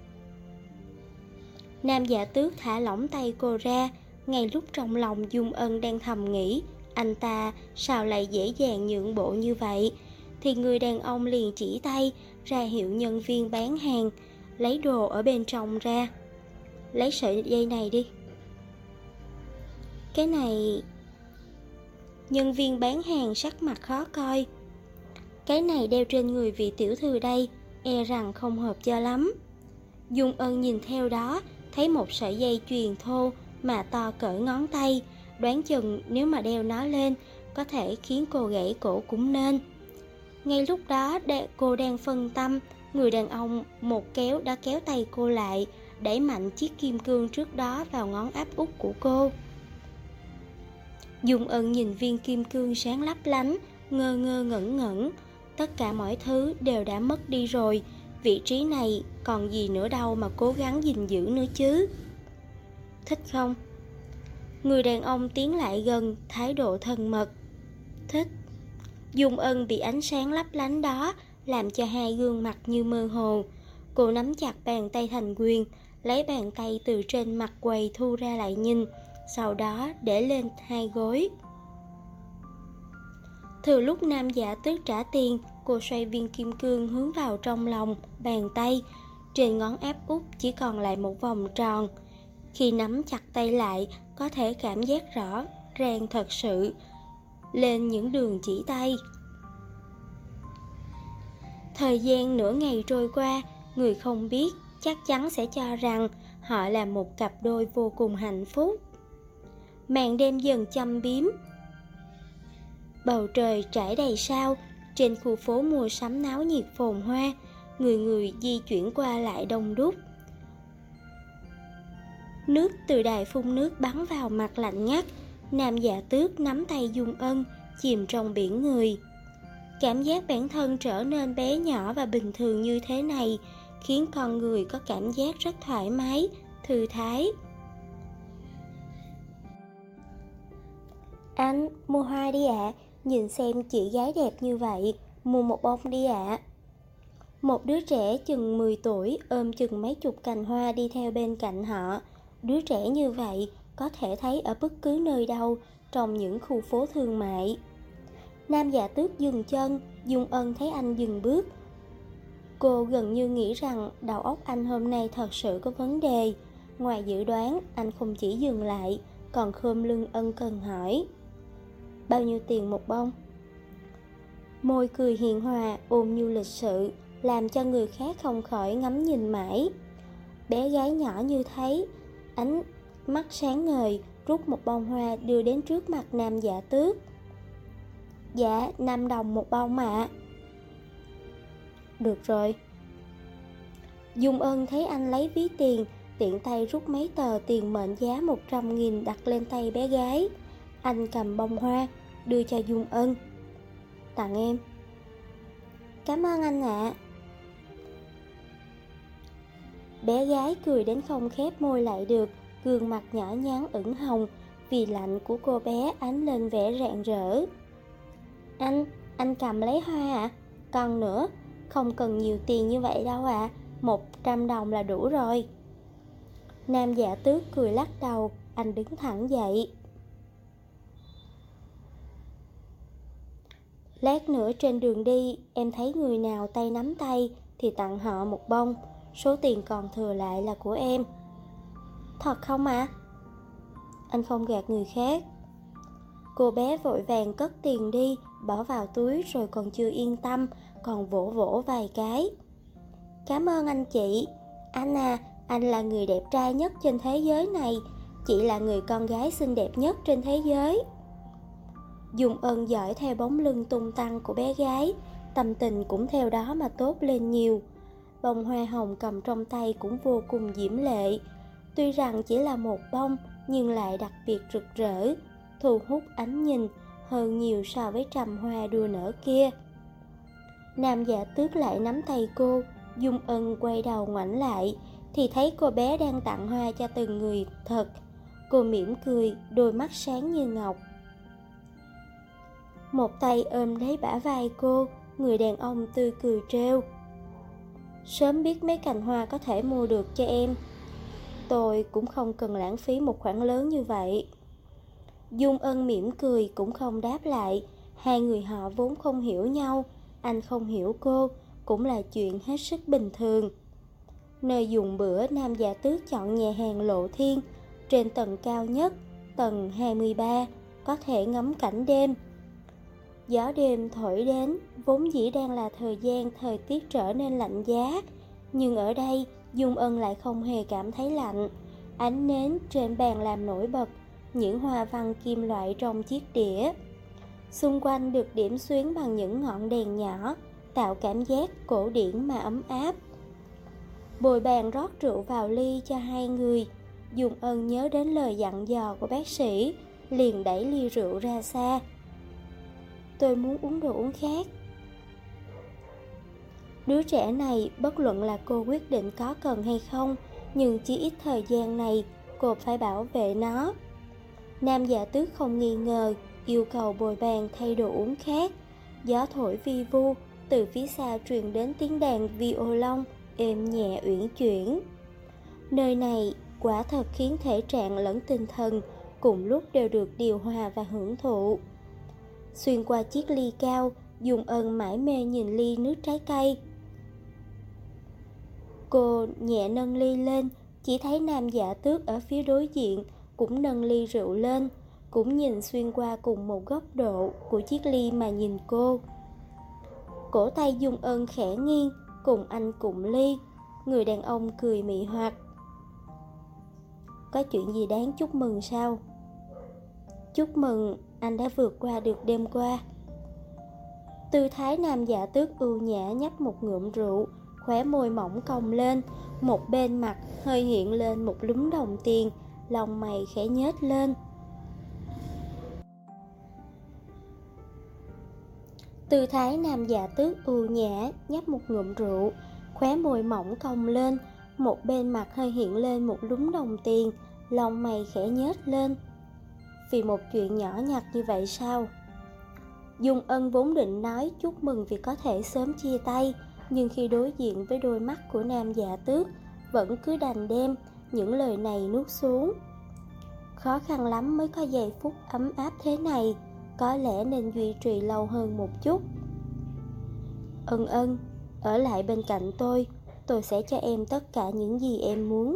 A: Nam Dạ Tước thả lỏng tay cô ra. Ngay lúc trong lòng Dung Ân đang thầm nghĩ anh ta sao lại dễ dàng nhượng bộ như vậy, thì người đàn ông liền chỉ tay ra hiệu nhân viên bán hàng lấy đồ ở bên trong ra. Lấy sợi dây này đi. Cái này... Nhân viên bán hàng sắc mặt khó coi. Cái này đeo trên người vị tiểu thư đây, e rằng không hợp cho lắm. Dung Ân nhìn theo đó, thấy một sợi dây chuyền thô mà to cỡ ngón tay. Đoán chừng nếu mà đeo nó lên có thể khiến cô gãy cổ cũng nên. Ngay lúc đó cô đang phân tâm, người đàn ông một kéo đã kéo tay cô lại, đẩy mạnh chiếc kim cương trước đó vào ngón áp út của cô. Dung Ân nhìn viên kim cương sáng lấp lánh, ngơ ngơ ngẩn ngẩn. Tất cả mọi thứ đều đã mất đi rồi. Vị trí này còn gì nữa đâu mà cố gắng gìn giữ nữa chứ. Thích không? Người đàn ông tiến lại gần, thái độ thân mật. Thích. Dung Ân bị ánh sáng lấp lánh đó làm cho hai gương mặt như mơ hồ. Cô nắm chặt bàn tay thành quyền, lấy bàn tay từ trên mặt quầy thu ra lại nhìn, sau đó để lên hai gối. Từ lúc Nam Dạ Tước trả tiền, cô xoay viên kim cương hướng vào trong lòng bàn tay. Trên ngón áp út chỉ còn lại một vòng tròn. Khi nắm chặt tay lại, có thể cảm giác rõ ràng thật sự lên những đường chỉ tay. Thời gian nửa ngày trôi qua, người không biết chắc chắn sẽ cho rằng họ là một cặp đôi vô cùng hạnh phúc. Màn đêm dần châm biếm, bầu trời trải đầy sao. Trên khu phố mua sắm náo nhiệt phồn hoa, người người di chuyển qua lại đông đúc. Nước từ đài phun nước bắn vào mặt lạnh ngắt. Nam Dạ Tước nắm tay Dung Ân, chìm trong biển người. Cảm giác bản thân trở nên bé nhỏ và bình thường như thế này khiến con người có cảm giác rất thoải mái, thư thái. Anh, mua hoa đi ạ. Nhìn xem chị gái đẹp như vậy, mua một bông đi ạ. Một đứa trẻ chừng 10 tuổi ôm chừng mấy chục cành hoa đi theo bên cạnh họ. Đứa trẻ như vậy có thể thấy ở bất cứ nơi đâu trong những khu phố thương mại. Nam Dạ Tước dừng chân, Dung Ân thấy anh dừng bước. Cô gần như nghĩ rằng đầu óc anh hôm nay thật sự có vấn đề. Ngoài dự đoán, anh không chỉ dừng lại, còn khom lưng ân cần hỏi. Bao nhiêu tiền một bông? Môi cười hiền hòa, ôm nhu lịch sự, làm cho người khác không khỏi ngắm nhìn mãi. Bé gái nhỏ như thấy, ánh mắt sáng ngời, rút một bông hoa đưa đến trước mặt Nam Dạ Tước. Dạ, 5 đồng một bông ạ. Được rồi. Dung Ân thấy anh lấy ví tiền, tiện tay rút mấy tờ tiền mệnh giá 100.000 đặt lên tay bé gái. Anh cầm bông hoa, đưa cho Dung Ân. Tặng em. Cảm ơn anh ạ. Bé gái cười đến không khép môi lại được, gương mặt nhỏ nhắn ửng hồng, vì lạnh của cô bé ánh lên vẻ rạng rỡ. Anh cầm lấy hoa ạ. Còn nữa, không cần nhiều tiền như vậy đâu ạ. 100 đồng là đủ rồi. Nam Dạ Tước cười lắc đầu, anh đứng thẳng dậy. Lát nữa trên đường đi, em thấy người nào tay nắm tay thì tặng họ một bông. Số tiền còn thừa lại là của em. Thật không ạ? anh không gạt người khác. Cô bé vội vàng cất tiền đi, bỏ vào túi rồi còn chưa yên tâm, còn vỗ vỗ vài cái. Cảm ơn anh chị. Anh à, anh là người đẹp trai nhất trên thế giới này. Chị là người con gái xinh đẹp nhất trên thế giới. Dung Ân dõi theo bóng lưng tung tăng của bé gái, tâm tình cũng theo đó mà tốt lên nhiều. Bông hoa hồng cầm trong tay cũng vô cùng diễm lệ. Tuy rằng chỉ là một bông nhưng lại đặc biệt rực rỡ, thu hút ánh nhìn hơn nhiều so với trầm hoa đua nở kia. Nam Dạ Tước lại nắm tay cô. Dung Ân quay đầu ngoảnh lại thì thấy cô bé đang tặng hoa cho từng người thật. Cô mỉm cười, đôi mắt sáng như ngọc. Một tay ôm lấy bả vai cô, người đàn ông tươi cười trêu. Sớm biết mấy cành hoa có thể mua được cho em, tôi cũng không cần lãng phí một khoản lớn như vậy. Dung Ân mỉm cười cũng không đáp lại. Hai người họ vốn không hiểu nhau, anh không hiểu cô cũng là chuyện hết sức bình thường. Nơi dùng bữa, Nam Dạ Tước chọn nhà hàng Lộ Thiên, trên tầng cao nhất, tầng 23, có thể ngắm cảnh đêm. Gió đêm thổi đến, vốn dĩ đang là thời gian thời tiết trở nên lạnh giá, nhưng ở đây Dung Ân lại không hề cảm thấy lạnh. Ánh nến trên bàn làm nổi bật những hoa văn kim loại trong chiếc đĩa. Xung quanh được điểm xuyến bằng những ngọn đèn nhỏ, tạo cảm giác cổ điển mà ấm áp. Bồi bàn rót rượu vào ly cho hai người. Dung Ân nhớ đến lời dặn dò của bác sĩ, liền đẩy ly rượu ra xa. Tôi muốn uống đồ uống khác. Đứa trẻ này, bất luận là cô quyết định có cần hay không, nhưng chỉ ít thời gian này cô phải bảo vệ nó. Nam Dạ Tước không nghi ngờ, yêu cầu bồi bàn thay đồ uống khác. Gió thổi vi vu, từ phía xa truyền đến tiếng đàn violon êm nhẹ uyển chuyển. Nơi này quả thật khiến thể trạng lẫn tinh thần cùng lúc đều được điều hòa và hưởng thụ. Xuyên qua chiếc ly cao, Dung Ân mải mê nhìn ly nước trái cây. Cô nhẹ nâng ly lên, chỉ thấy Nam Dạ Tước ở phía đối diện cũng nâng ly rượu lên, cũng nhìn xuyên qua cùng một góc độ của chiếc ly mà nhìn cô. Cổ tay Dung Ân khẽ nghiêng, cùng anh cụng ly. Người đàn ông cười mị hoặc. Có chuyện gì đáng chúc mừng sao? Chúc mừng anh đã vượt qua được đêm qua. Tư thái Nam Dạ Tước ưu nhã nhấp một ngụm rượu, khóe môi mỏng cong lên, một bên mặt hơi hiện lên một lúm đồng tiền, lông mày khẽ nhếch lên. Tư thái Nam Dạ Tước ưu nhã nhấp một ngụm rượu, khóe môi mỏng cong lên, một bên mặt hơi hiện lên một lúm đồng tiền, lông mày khẽ nhếch lên. Vì một chuyện nhỏ nhặt như vậy sao? Dung Ân vốn định nói chúc mừng vì có thể sớm chia tay, nhưng khi đối diện với đôi mắt của Nam Dạ Tước, vẫn cứ đành đem những lời này nuốt xuống. Khó khăn lắm mới có giây phút ấm áp thế này, có lẽ nên duy trì lâu hơn một chút. Ân, ở lại bên cạnh tôi sẽ cho em tất cả những gì em muốn.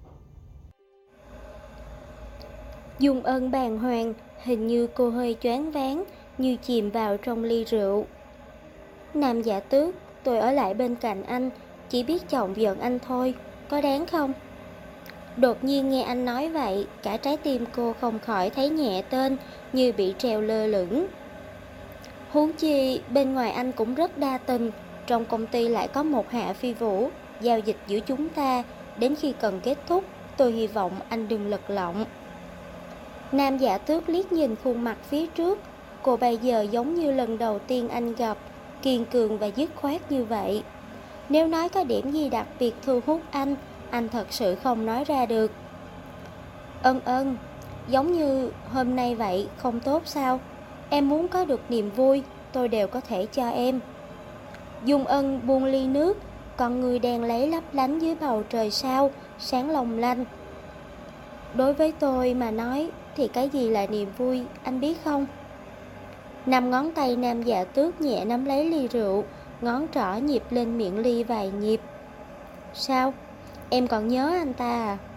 A: Dung Ân bàng hoàng, hình như cô hơi choáng váng, như chìm vào trong ly rượu. Nam Dạ Tước, tôi ở lại bên cạnh anh, chỉ biết chọc giận anh thôi, có đáng không? Đột nhiên nghe anh nói vậy, cả trái tim cô không khỏi thấy nhẹ tên, như bị treo lơ lửng. Huống chi bên ngoài anh cũng rất đa tình, trong công ty lại có một Hạ Phi Vũ, giao dịch giữa chúng ta, đến khi cần kết thúc, tôi hy vọng anh đừng lật lọng. Nam Dạ Tước liếc nhìn khuôn mặt phía trước, cô bây giờ giống như lần đầu tiên anh gặp, kiên cường và dứt khoát như vậy. Nếu nói có điểm gì đặc biệt thu hút anh thật sự không nói ra được. Ân, giống như hôm nay vậy, không tốt sao? Em muốn có được niềm vui, tôi đều có thể cho em. Dung Ân buông ly nước, con người đèn lấy lấp lánh dưới bầu trời sao, sáng long lanh. Đối với tôi mà nói thì cái gì là niềm vui, anh biết không? Năm ngón tay Nam Dạ Tước nhẹ nắm lấy ly rượu, ngón trỏ nhịp lên miệng ly vài nhịp. Sao? Em còn nhớ anh ta à?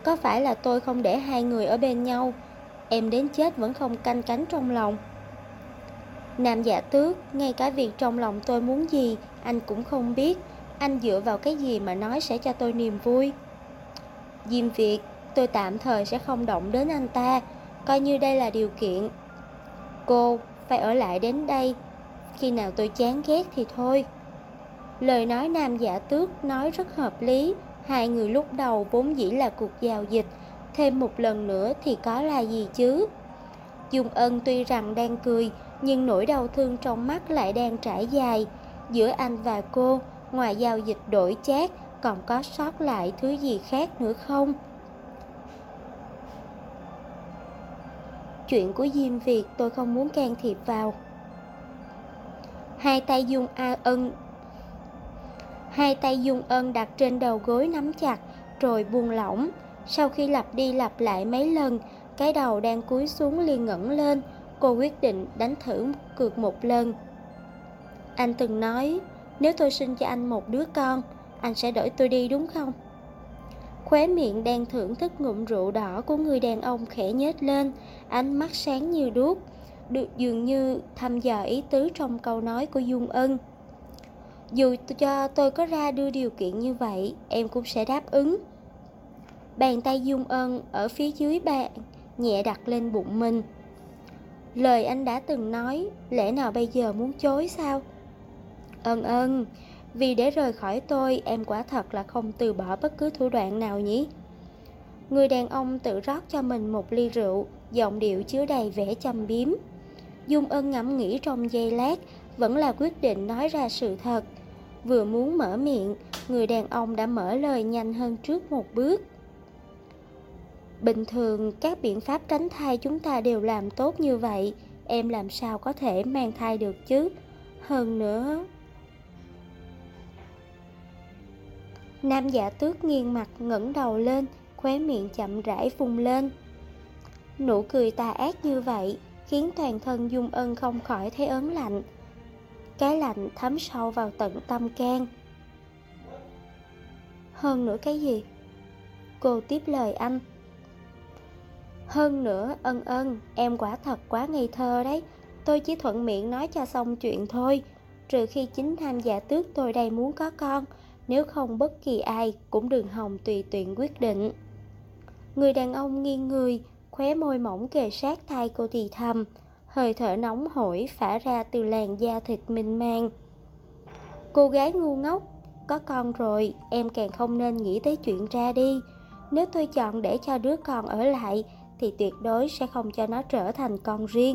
A: Có phải là tôi không để hai người ở bên nhau, em đến chết vẫn không canh cánh trong lòng? Nam Dạ Tước, ngay cả việc trong lòng tôi muốn gì anh cũng không biết. Anh dựa vào cái gì mà nói sẽ cho tôi niềm vui? Diêm Việt, tôi tạm thời sẽ không động đến anh ta, coi như đây là điều kiện. Cô phải ở lại đến đây, khi nào tôi chán ghét thì thôi. Lời nói Nam Dạ Tước nói rất hợp lý. Hai người lúc đầu vốn dĩ là cuộc giao dịch, thêm một lần nữa thì có là gì chứ? Dung Ân tuy rằng đang cười, nhưng nỗi đau thương trong mắt lại đang trải dài. Giữa anh và cô, ngoài giao dịch đổi chác, còn có sót lại thứ gì khác nữa không? Chuyện của Diêm Việt tôi không muốn can thiệp vào. Hai tay Dung Ân đặt trên đầu gối nắm chặt, rồi buông lỏng. Sau khi lặp đi lặp lại mấy lần, cái đầu đang cúi xuống liền ngẩng lên. Cô quyết định đánh thử cược một lần. Anh từng nói, nếu tôi sinh cho anh một đứa con, anh sẽ đuổi tôi đi đúng không? Khóe miệng đang thưởng thức ngụm rượu đỏ của người đàn ông khẽ nhếch lên, ánh mắt sáng như đuốc, được dường như thăm dò ý tứ trong câu nói của Dung Ân. Dù cho tôi có ra đưa điều kiện như vậy, em cũng sẽ đáp ứng. Bàn tay Dung Ân ở phía dưới bàn nhẹ đặt lên bụng mình. Lời anh đã từng nói, lẽ nào bây giờ muốn chối sao? Ân, vì để rời khỏi tôi, em quả thật là không từ bỏ bất cứ thủ đoạn nào nhỉ? Người đàn ông tự rót cho mình một ly rượu, giọng điệu chứa đầy vẻ châm biếm. Dung Ân ngẫm nghĩ trong giây lát, vẫn là quyết định nói ra sự thật. Vừa muốn mở miệng, người đàn ông đã mở lời nhanh hơn trước một bước. Bình thường các biện pháp tránh thai chúng ta đều làm tốt như vậy, em làm sao có thể mang thai được chứ? Hơn nữa... Nam Dạ Tước nghiêng mặt ngẩng đầu lên, khóe miệng chậm rãi phun lên. Nụ cười tà ác như vậy khiến toàn thân Dung Ân không khỏi thấy ớn lạnh. Cái lạnh thấm sâu vào tận tâm can. Hơn nữa cái gì? Cô tiếp lời anh. Hơn nữa, Ân, em quả thật quá ngây thơ đấy. Tôi chỉ thuận miệng nói cho xong chuyện thôi. Trừ khi chính Nam Dạ Tước tôi đây muốn có con, nếu không bất kỳ ai cũng đừng hòng tùy tiện quyết định. Người đàn ông nghiêng người, khóe môi mỏng kề sát tai cô thì thầm, hơi thở nóng hổi phả ra từ làn da thịt mịn màng. Cô gái ngu ngốc, có con rồi, em càng không nên nghĩ tới chuyện ra đi. Nếu tôi chọn để cho đứa con ở lại, thì tuyệt đối sẽ không cho nó trở thành con riêng.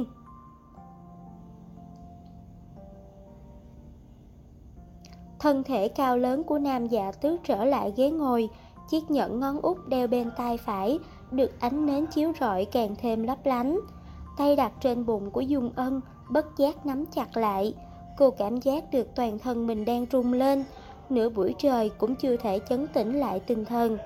A: Thân thể cao lớn của Nam Dạ Tước trở lại ghế ngồi, chiếc nhẫn ngón út đeo bên tay phải được ánh nến chiếu rọi càng thêm lấp lánh. Tay đặt trên bụng của Dung Ân, bất giác nắm chặt lại. Cô cảm giác được toàn thân mình đang rung lên, nửa buổi trời cũng chưa thể chấn tĩnh lại tinh thần.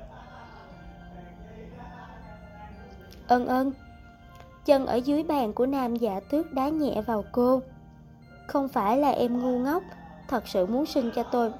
A: Ân. Chân ở dưới bàn của Nam Dạ Tước đá nhẹ vào cô. Không phải là em ngu ngốc, thật sự muốn sinh cho tôi.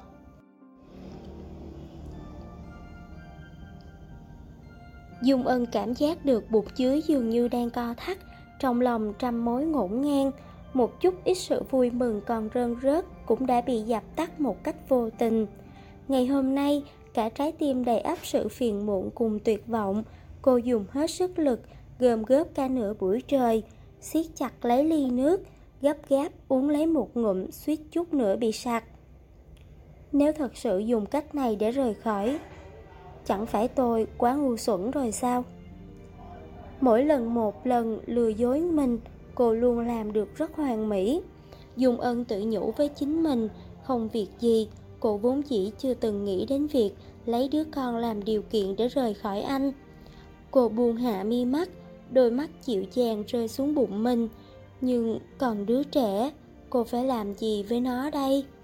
A: Dung Ân cảm giác được bụng dưới dường như đang co thắt, trong lòng trăm mối ngổn ngang. Một chút ít sự vui mừng còn rơn rớt cũng đã bị dập tắt một cách vô tình. Ngày hôm nay, cả trái tim đầy ắp sự phiền muộn cùng tuyệt vọng. Cô dùng hết sức lực, gom góp cả nửa buổi trời, siết chặt lấy ly nước, gấp gáp uống lấy một ngụm, suýt chút nữa bị sặc. Nếu thật sự dùng cách này để rời khỏi, chẳng phải tôi quá ngu xuẩn rồi sao? Mỗi lần một lần lừa dối mình, cô luôn làm được rất hoàn mỹ. Dung Ân tự nhủ với chính mình, không việc gì, cô vốn dĩ chưa từng nghĩ đến việc lấy đứa con làm điều kiện để rời khỏi anh. Cô buông hạ mi mắt, đôi mắt dịu dàng rơi xuống bụng mình. Nhưng còn đứa trẻ, cô phải làm gì với nó đây?